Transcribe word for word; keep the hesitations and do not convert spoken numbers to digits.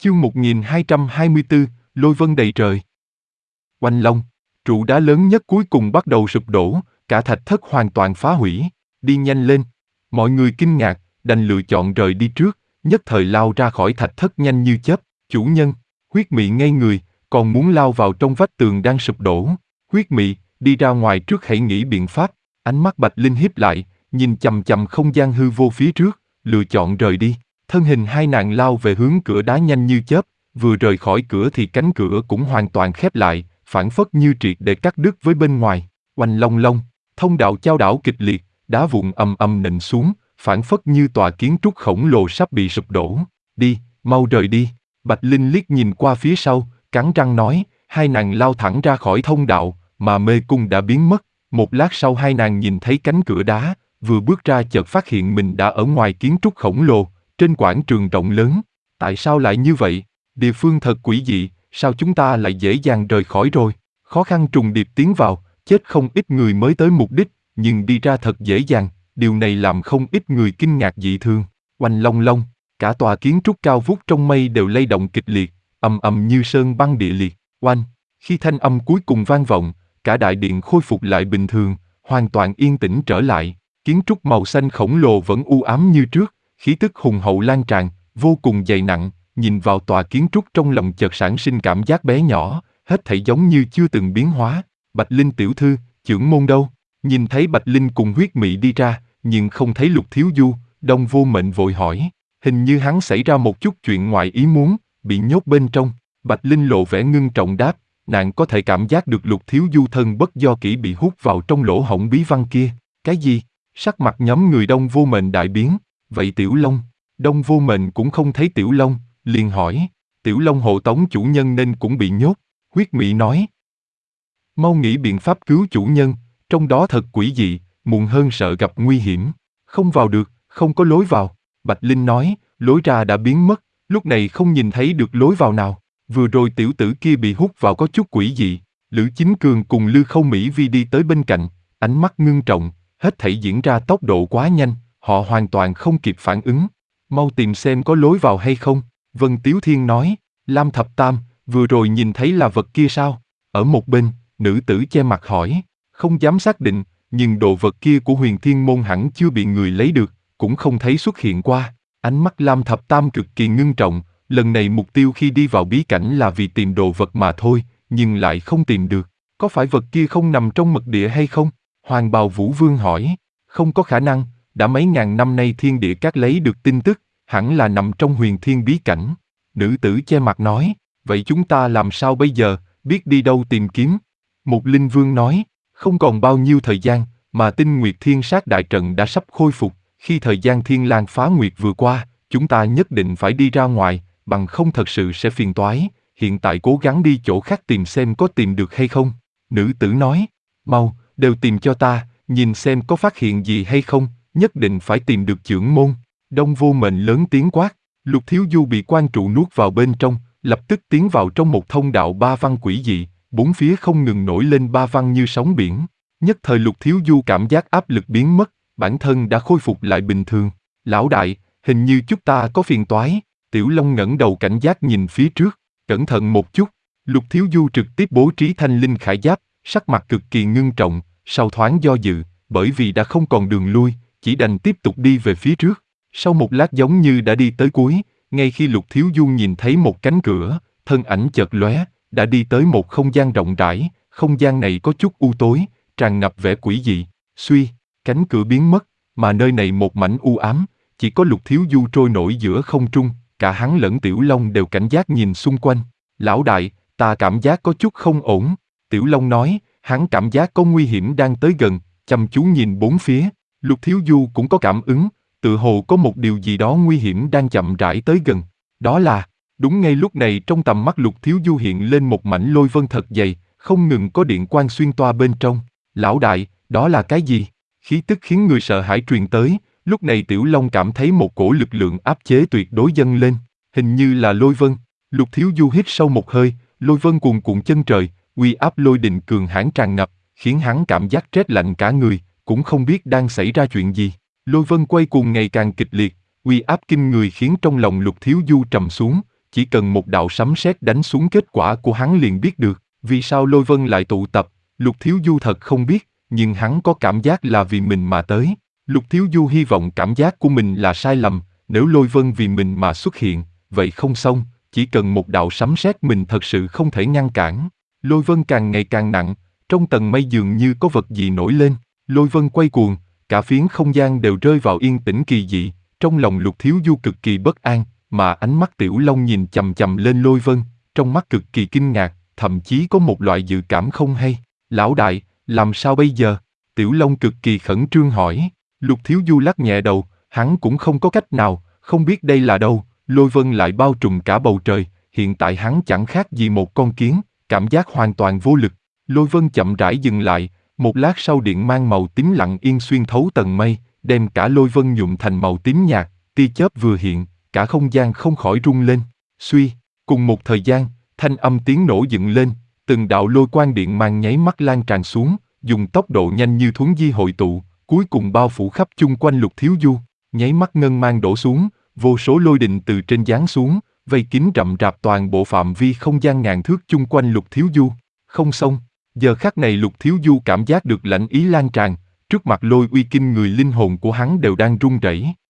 Chương một nghìn hai trăm hai mươi tư, lôi vân đầy trời. Oanh long, trụ đá lớn nhất cuối cùng bắt đầu sụp đổ, cả thạch thất hoàn toàn phá hủy. Đi nhanh lên. Mọi người kinh ngạc, đành lựa chọn rời đi trước, nhất thời lao ra khỏi thạch thất nhanh như chớp. Chủ nhân, huyết mị ngây người, còn muốn lao vào trong vách tường đang sụp đổ. Huyết mị, đi ra ngoài trước hãy nghĩ biện pháp. Ánh mắt Bạch Linh híp lại, nhìn chằm chằm không gian hư vô phía trước, lựa chọn rời đi. Thân hình hai nàng lao về hướng cửa đá nhanh như chớp, vừa rời khỏi cửa thì cánh cửa cũng hoàn toàn khép lại, phảng phất như triệt để cắt đứt với bên ngoài. Oanh long long, thông đạo chao đảo kịch liệt, đá vụn ầm ầm nện xuống, phảng phất như tòa kiến trúc khổng lồ sắp bị sụp đổ. Đi, mau rời đi. Bạch Linh liếc nhìn qua phía sau, cắn răng nói. Hai nàng lao thẳng ra khỏi thông đạo, mà mê cung đã biến mất. Một lát sau hai nàng nhìn thấy cánh cửa đá, vừa bước ra chợt phát hiện mình đã ở ngoài kiến trúc khổng lồ, trên quảng trường rộng lớn. Tại sao lại như vậy? Địa phương thật quỷ dị, sao chúng ta lại dễ dàng rời khỏi rồi? Khó khăn trùng điệp tiến vào, chết không ít người mới tới mục đích, nhưng đi ra thật dễ dàng, điều này làm không ít người kinh ngạc dị thường. Oanh long long, cả tòa kiến trúc cao vút trong mây đều lay động kịch liệt, ầm ầm như sơn băng địa liệt. Oanh, khi thanh âm cuối cùng vang vọng, cả đại điện khôi phục lại bình thường, hoàn toàn yên tĩnh trở lại. Kiến trúc màu xanh khổng lồ vẫn u ám như trước, khí tức hùng hậu lan tràn, vô cùng dày nặng. Nhìn vào tòa kiến trúc trong lòng chợt sản sinh cảm giác bé nhỏ, hết thảy giống như chưa từng biến hóa. Bạch Linh tiểu thư, chưởng môn đâu? Nhìn thấy Bạch Linh cùng huyết mị đi ra, nhưng không thấy Lục Thiếu Du, Đông Vô Mệnh vội hỏi. Hình như hắn xảy ra một chút chuyện ngoài ý muốn, bị nhốt bên trong. Bạch Linh lộ vẻ ngưng trọng đáp, nàng có thể cảm giác được Lục Thiếu Du thân bất do kỷ bị hút vào trong lỗ hổng bí văn kia. Cái gì? Sắc mặt nhóm người Đông Vô Mệnh đại biến. Vậy Tiểu Long? Đông Vô Mệnh cũng không thấy Tiểu Long, liền hỏi. Tiểu Long hộ tống chủ nhân nên cũng bị nhốt. Huyết Mị nói. Mau nghĩ biện pháp cứu chủ nhân, trong đó thật quỷ dị, muộn hơn sợ gặp nguy hiểm. Không vào được, không có lối vào. Bạch Linh nói, lối ra đã biến mất, lúc này không nhìn thấy được lối vào nào. Vừa rồi tiểu tử kia bị hút vào có chút quỷ dị. Lữ Chính Cường cùng Lư Khâu Mỹ Vi đi tới bên cạnh, ánh mắt ngưng trọng, hết thảy diễn ra tốc độ quá nhanh, họ hoàn toàn không kịp phản ứng. Mau tìm xem có lối vào hay không. Vân Tiếu Thiên nói. Lam Thập Tam, vừa rồi nhìn thấy là vật kia sao? Ở một bên, nữ tử che mặt hỏi. Không dám xác định, nhưng đồ vật kia của Huyền Thiên Môn hẳn chưa bị người lấy được, cũng không thấy xuất hiện qua. Ánh mắt Lam Thập Tam cực kỳ ngưng trọng, lần này mục tiêu khi đi vào bí cảnh là vì tìm đồ vật mà thôi, nhưng lại không tìm được. Có phải vật kia không nằm trong mật địa hay không? Hoàng Bào Vũ Vương hỏi. Không có khả năng, đã mấy ngàn năm nay thiên địa các lấy được tin tức, hẳn là nằm trong huyền thiên bí cảnh. Nữ tử che mặt nói, vậy chúng ta làm sao bây giờ, biết đi đâu tìm kiếm? Một Linh Vương nói, không còn bao nhiêu thời gian, mà tinh nguyệt thiên sát đại trận đã sắp khôi phục, khi thời gian thiên lang phá nguyệt vừa qua, chúng ta nhất định phải đi ra ngoài, bằng không thật sự sẽ phiền toái, hiện tại cố gắng đi chỗ khác tìm xem có tìm được hay không. Nữ tử nói, mau, đều tìm cho ta, nhìn xem có phát hiện gì hay không, nhất định phải tìm được chưởng môn. Đông Vô Mệnh lớn tiếng quát, Lục Thiếu Du bị quan trụ nuốt vào bên trong, lập tức tiến vào trong một thông đạo ba văn quỷ dị, bốn phía không ngừng nổi lên ba văn như sóng biển. Nhất thời Lục Thiếu Du cảm giác áp lực biến mất, bản thân đã khôi phục lại bình thường. Lão đại, hình như chúng ta có phiền toái. Tiểu Long ngẩng đầu cảnh giác nhìn phía trước, cẩn thận một chút. Lục Thiếu Du trực tiếp bố trí thanh linh khải giáp, sắc mặt cực kỳ ngưng trọng, sau thoáng do dự, bởi vì đã không còn đường lui, chỉ đành tiếp tục đi về phía trước. Sau một lát giống như đã đi tới cuối, ngay khi Lục Thiếu Du nhìn thấy một cánh cửa, thân ảnh chợt lóe, đã đi tới một không gian rộng rãi, không gian này có chút u tối, tràn ngập vẻ quỷ dị. Suy, cánh cửa biến mất, mà nơi này một mảnh u ám, chỉ có Lục Thiếu Du trôi nổi giữa không trung, cả hắn lẫn Tiểu Long đều cảnh giác nhìn xung quanh. Lão đại, ta cảm giác có chút không ổn. Tiểu Long nói, hắn cảm giác có nguy hiểm đang tới gần, chăm chú nhìn bốn phía. Lục Thiếu Du cũng có cảm ứng, tự hồ có một điều gì đó nguy hiểm đang chậm rãi tới gần. Đó là, đúng ngay lúc này trong tầm mắt Lục Thiếu Du hiện lên một mảnh lôi vân thật dày, không ngừng có điện quang xuyên toa bên trong. Lão đại, đó là cái gì? Khí tức khiến người sợ hãi truyền tới, lúc này Tiểu Long cảm thấy một cổ lực lượng áp chế tuyệt đối dâng lên, hình như là lôi vân. Lục Thiếu Du hít sâu một hơi, lôi vân cuồn cuộn chân trời, uy áp lôi đình cường hãn tràn ngập, khiến hắn cảm giác rét lạnh cả người, cũng không biết đang xảy ra chuyện gì. Lôi vân quay cuồng ngày càng kịch liệt, uy áp kinh người khiến trong lòng Lục Thiếu Du trầm xuống, chỉ cần một đạo sấm sét đánh xuống kết quả của hắn liền biết được. Vì sao lôi vân lại tụ tập, Lục Thiếu Du thật không biết, nhưng hắn có cảm giác là vì mình mà tới. Lục Thiếu Du hy vọng cảm giác của mình là sai lầm, nếu lôi vân vì mình mà xuất hiện, vậy không xong, chỉ cần một đạo sấm sét mình thật sự không thể ngăn cản. Lôi vân càng ngày càng nặng, trong tầng mây dường như có vật gì nổi lên, lôi vân quay cuồng, cả phiến không gian đều rơi vào yên tĩnh kỳ dị, trong lòng Lục Thiếu Du cực kỳ bất an, mà ánh mắt Tiểu Long nhìn chằm chằm lên lôi vân, trong mắt cực kỳ kinh ngạc, thậm chí có một loại dự cảm không hay. Lão đại, làm sao bây giờ? Tiểu Long cực kỳ khẩn trương hỏi. Lục Thiếu Du lắc nhẹ đầu, hắn cũng không có cách nào, không biết đây là đâu, lôi vân lại bao trùm cả bầu trời, hiện tại hắn chẳng khác gì một con kiến, cảm giác hoàn toàn vô lực. Lôi vân chậm rãi dừng lại, một lát sau điện mang màu tím lặng yên xuyên thấu tầng mây, đem cả lôi vân nhuộm thành màu tím nhạt, tia chớp vừa hiện, cả không gian không khỏi rung lên. Suy, cùng một thời gian, thanh âm tiếng nổ dựng lên, từng đạo lôi quang điện mang nháy mắt lan tràn xuống, dùng tốc độ nhanh như thuấn di hội tụ, cuối cùng bao phủ khắp chung quanh Lục Thiếu Du. Nháy mắt ngân mang đổ xuống, vô số lôi đình từ trên giáng xuống, vây kín rậm rạp toàn bộ phạm vi không gian ngàn thước chung quanh Lục Thiếu Du. Không xong, giờ khắc này Lục Thiếu Du cảm giác được lãnh ý lan tràn, trước mặt lôi uy kinh người linh hồn của hắn đều đang run rẩy.